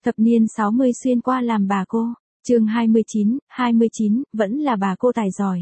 Thập niên 60 xuyên qua làm bà cô. Chương 29, vẫn là bà cô tài giỏi.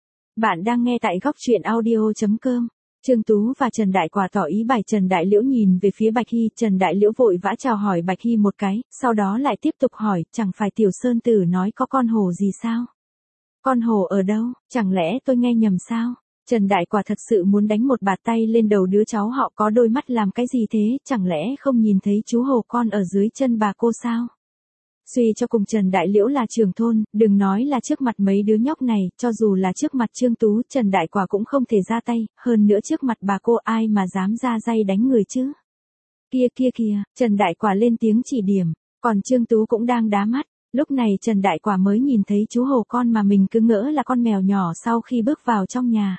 Bạn đang nghe tại góc truyện audio.com. Trương Tú và Trần Đại Quả tỏ ý bài. Trần Đại Liễu nhìn về phía Bạch Hy, Trần Đại Liễu vội vã chào hỏi Bạch Hy một cái, sau đó lại tiếp tục hỏi, chẳng phải Tiểu Sơn Tử nói có con hổ gì sao? Con hổ ở đâu, chẳng lẽ tôi nghe nhầm sao? Trần Đại Quả thật sự muốn đánh một bạt tay lên đầu đứa cháu họ có đôi mắt làm cái gì thế, chẳng lẽ không nhìn thấy chú hổ con ở dưới chân bà cô sao? Suy cho cùng Trần Đại Liễu là trưởng thôn, đừng nói là trước mặt mấy đứa nhóc này, cho dù là trước mặt Trương Tú, Trần Đại Quả cũng không thể ra tay, hơn nữa trước mặt bà cô ai mà dám ra tay đánh người chứ. Kia, Trần Đại Quả lên tiếng chỉ điểm, còn Trương Tú cũng đang đá mắt, lúc này Trần Đại Quả mới nhìn thấy chú hổ con mà mình cứ ngỡ là con mèo nhỏ sau khi bước vào trong nhà.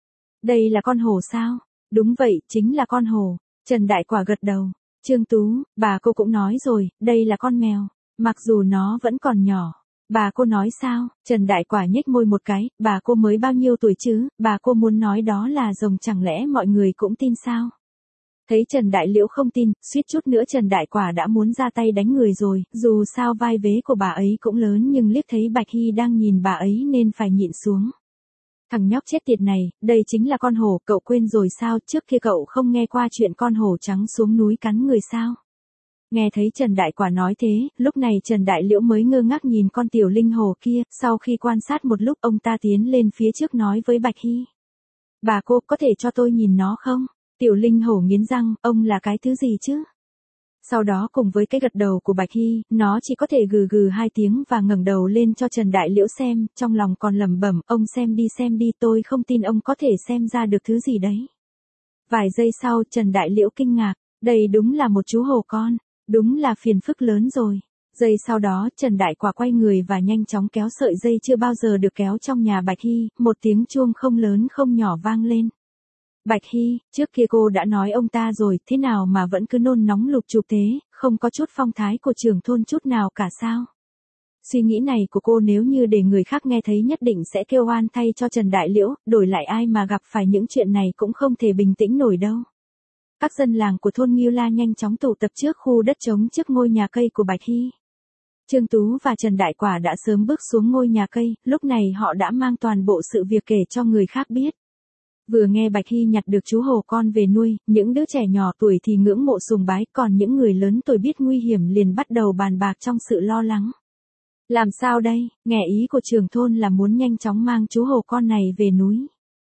Đây là con hổ sao? Đúng vậy, chính là con hổ. Trần Đại Quả gật đầu. Trương Tú, bà cô cũng nói rồi, đây là con mèo. Mặc dù nó vẫn còn nhỏ. Bà cô nói sao? Trần Đại Quả nhếch môi một cái, bà cô mới bao nhiêu tuổi chứ, bà cô muốn nói đó là rồng chẳng lẽ mọi người cũng tin sao? Thấy Trần Đại Liễu không tin, suýt chút nữa Trần Đại Quả đã muốn ra tay đánh người rồi, dù sao vai vế của bà ấy cũng lớn nhưng liếc thấy Bạch Hy đang nhìn bà ấy nên phải nhịn xuống. Thằng nhóc chết tiệt này, đây chính là con hổ, cậu quên rồi sao, trước kia cậu không nghe qua chuyện con hổ trắng xuống núi cắn người sao? Nghe thấy Trần Đại Quả nói thế, lúc này Trần Đại Liễu mới ngơ ngác nhìn con tiểu linh hổ kia, sau khi quan sát một lúc ông ta tiến lên phía trước nói với Bạch Hy. Bà cô có thể cho tôi nhìn nó không? Tiểu linh hổ nghiến răng, ông là cái thứ gì chứ? Sau đó cùng với cái gật đầu của Bạch Hy, nó chỉ có thể gừ gừ hai tiếng và ngẩng đầu lên cho Trần Đại Liễu xem, trong lòng còn lẩm bẩm, ông xem đi, tôi không tin ông có thể xem ra được thứ gì đấy. Vài giây sau Trần Đại Liễu kinh ngạc, đây đúng là một chú hổ con, đúng là phiền phức lớn rồi. Giây sau đó Trần Đại Quả quay người và nhanh chóng kéo sợi dây chưa bao giờ được kéo trong nhà Bạch Hy, một tiếng chuông không lớn không nhỏ vang lên. Bạch Hy, trước kia cô đã nói ông ta rồi, thế nào mà vẫn cứ nôn nóng lục chụp thế, không có chút phong thái của trưởng thôn chút nào cả sao? Suy nghĩ này của cô nếu như để người khác nghe thấy nhất định sẽ kêu oan thay cho Trần Đại Liễu, đổi lại ai mà gặp phải những chuyện này cũng không thể bình tĩnh nổi đâu. Các dân làng của thôn Nghiêu La nhanh chóng tụ tập trước khu đất trống trước ngôi nhà cây của Bạch Hy. Trương Tú và Trần Đại Quả đã sớm bước xuống ngôi nhà cây, lúc này họ đã mang toàn bộ sự việc kể cho người khác biết. Vừa nghe Bạch Hy nhặt được chú hổ con về nuôi, những đứa trẻ nhỏ tuổi thì ngưỡng mộ sùng bái, còn những người lớn tuổi biết nguy hiểm liền bắt đầu bàn bạc trong sự lo lắng. Làm sao đây, nghe ý của trưởng thôn là muốn nhanh chóng mang chú hổ con này về núi.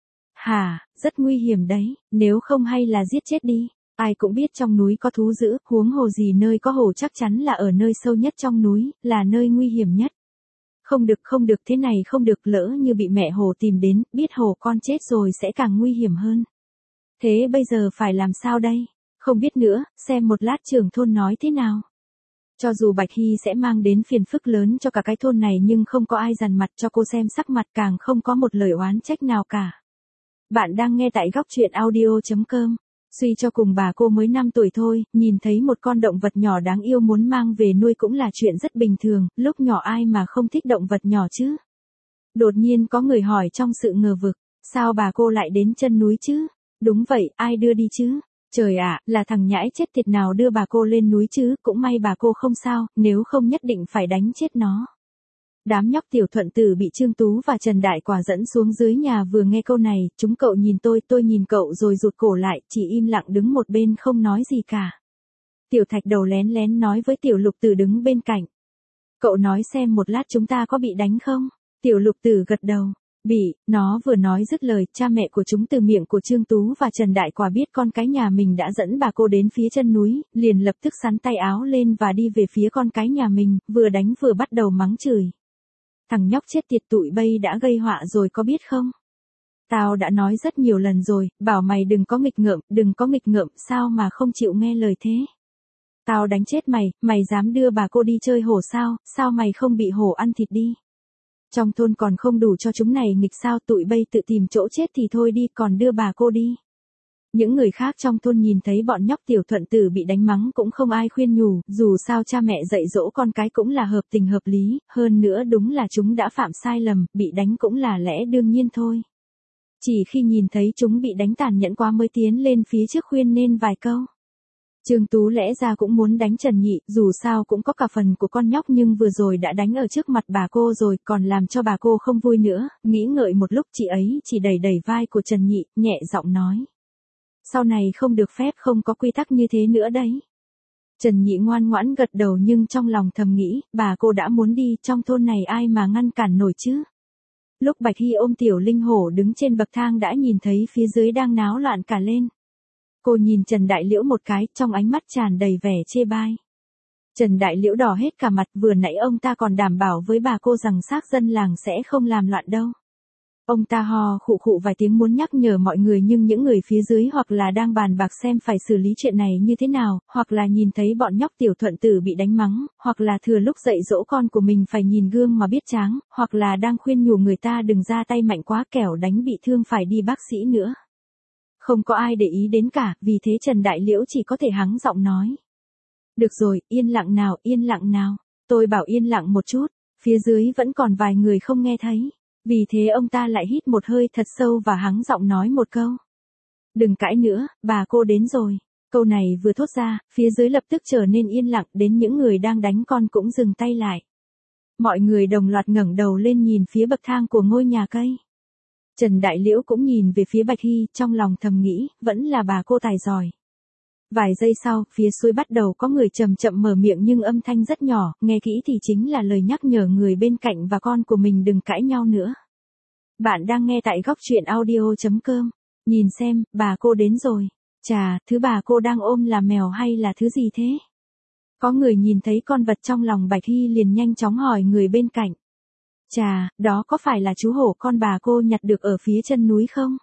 Hả, rất nguy hiểm đấy, nếu không hay là giết chết đi. Ai cũng biết trong núi có thú dữ, huống hồ gì nơi có hổ chắc chắn là ở nơi sâu nhất trong núi, là nơi nguy hiểm nhất. Không được thế này không được, lỡ như bị mẹ hổ tìm đến, biết hổ con chết rồi sẽ càng nguy hiểm hơn. Thế bây giờ phải làm sao đây? Không biết nữa, xem một lát trưởng thôn nói thế nào. Cho dù Bạch Hy sẽ mang đến phiền phức lớn cho cả cái thôn này nhưng không có ai dằn mặt cho cô xem sắc mặt, càng không có một lời oán trách nào cả. Bạn đang nghe tại góc truyện audio.com. Suy cho cùng bà cô mới 5 tuổi thôi, nhìn thấy một con động vật nhỏ đáng yêu muốn mang về nuôi cũng là chuyện rất bình thường, lúc nhỏ ai mà không thích động vật nhỏ chứ. Đột nhiên có người hỏi trong sự ngờ vực, sao bà cô lại đến chân núi chứ? Đúng vậy, ai đưa đi chứ? Trời ạ, là thằng nhãi chết tiệt nào đưa bà cô lên núi chứ, cũng may bà cô không sao, nếu không nhất định phải đánh chết nó. Đám nhóc Tiểu Thuận Tử bị Trương Tú và Trần Đại Quả dẫn xuống dưới nhà vừa nghe câu này, chúng cậu nhìn tôi nhìn cậu rồi rụt cổ lại, chỉ im lặng đứng một bên không nói gì cả. Tiểu Thạch Đầu lén lén nói với Tiểu Lục Tử đứng bên cạnh. Cậu nói xem một lát chúng ta có bị đánh không? Tiểu Lục Tử gật đầu. Bị, nó vừa nói dứt lời, cha mẹ của chúng từ miệng của Trương Tú và Trần Đại Quả biết con cái nhà mình đã dẫn bà cô đến phía chân núi, liền lập tức xắn tay áo lên và đi về phía con cái nhà mình, vừa đánh vừa bắt đầu mắng chửi. Thằng nhóc chết tiệt tụi bay đã gây họa rồi có biết không? Tao đã nói rất nhiều lần rồi, bảo mày đừng có nghịch ngợm, sao mà không chịu nghe lời thế? Tao đánh chết mày dám đưa bà cô đi chơi hổ sao mày không bị hổ ăn thịt đi? Trong thôn còn không đủ cho chúng này nghịch sao, tụi bay tự tìm chỗ chết thì thôi đi, còn đưa bà cô đi. Những người khác trong thôn nhìn thấy bọn nhóc Tiểu Thuận Tử bị đánh mắng cũng không ai khuyên nhủ, dù sao cha mẹ dạy dỗ con cái cũng là hợp tình hợp lý, hơn nữa đúng là chúng đã phạm sai lầm, bị đánh cũng là lẽ đương nhiên thôi. Chỉ khi nhìn thấy chúng bị đánh tàn nhẫn quá mới tiến lên phía trước khuyên nên vài câu. Trương Tú lẽ ra cũng muốn đánh Trần Nhị, dù sao cũng có cả phần của con nhóc nhưng vừa rồi đã đánh ở trước mặt bà cô rồi, còn làm cho bà cô không vui nữa, nghĩ ngợi một lúc chị ấy chỉ đẩy đẩy vai của Trần Nhị, nhẹ giọng nói. Sau này không được phép không có quy tắc như thế nữa đấy. Trần Nhị ngoan ngoãn gật đầu nhưng trong lòng thầm nghĩ, bà cô đã muốn đi, trong thôn này ai mà ngăn cản nổi chứ. Lúc Bạch Hy ôm Tiểu Linh Hổ đứng trên bậc thang đã nhìn thấy phía dưới đang náo loạn cả lên. Cô nhìn Trần Đại Liễu một cái, trong ánh mắt tràn đầy vẻ chê bai. Trần Đại Liễu đỏ hết cả mặt, vừa nãy ông ta còn đảm bảo với bà cô rằng xác dân làng sẽ không làm loạn đâu. Ông ta hò khụ khụ vài tiếng muốn nhắc nhở mọi người nhưng những người phía dưới hoặc là đang bàn bạc xem phải xử lý chuyện này như thế nào, hoặc là nhìn thấy bọn nhóc Tiểu Thuận Tử bị đánh mắng, hoặc là thừa lúc dạy dỗ con của mình phải nhìn gương mà biết tráng, hoặc là đang khuyên nhủ người ta đừng ra tay mạnh quá kẻo đánh bị thương phải đi bác sĩ nữa. Không có ai để ý đến cả, vì thế Trần Đại Liễu chỉ có thể hắng giọng nói. Được rồi, yên lặng nào, tôi bảo yên lặng một chút, phía dưới vẫn còn vài người không nghe thấy. Vì thế ông ta lại hít một hơi thật sâu và hắng giọng nói một câu. Đừng cãi nữa, bà cô đến rồi. Câu này vừa thốt ra, phía dưới lập tức trở nên yên lặng, đến những người đang đánh con cũng dừng tay lại. Mọi người đồng loạt ngẩng đầu lên nhìn phía bậc thang của ngôi nhà cây. Trần Đại Liễu cũng nhìn về phía Bạch Hy, trong lòng thầm nghĩ, vẫn là bà cô tài giỏi. Vài giây sau, phía xuôi bắt đầu có người chậm chậm mở miệng nhưng âm thanh rất nhỏ, nghe kỹ thì chính là lời nhắc nhở người bên cạnh và con của mình đừng cãi nhau nữa. Bạn đang nghe tại góc truyện audio.com. Nhìn xem, bà cô đến rồi. Chà, thứ bà cô đang ôm là mèo hay là thứ gì thế? Có người nhìn thấy con vật trong lòng Bạch Hy liền nhanh chóng hỏi người bên cạnh. Chà, đó có phải là chú hổ con bà cô nhặt được ở phía chân núi không?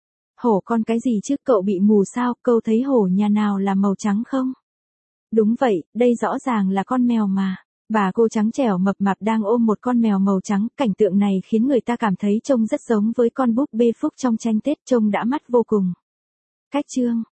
Hổ con cái gì chứ, cậu bị mù sao, cậu thấy hổ nhà nào là màu trắng không? Đúng vậy, đây rõ ràng là con mèo mà. Bà cô trắng trẻo mập mạp đang ôm một con mèo màu trắng, cảnh tượng này khiến người ta cảm thấy trông rất giống với con búp bê Phúc trong tranh Tết, trông đã mắt vô cùng. Cách chương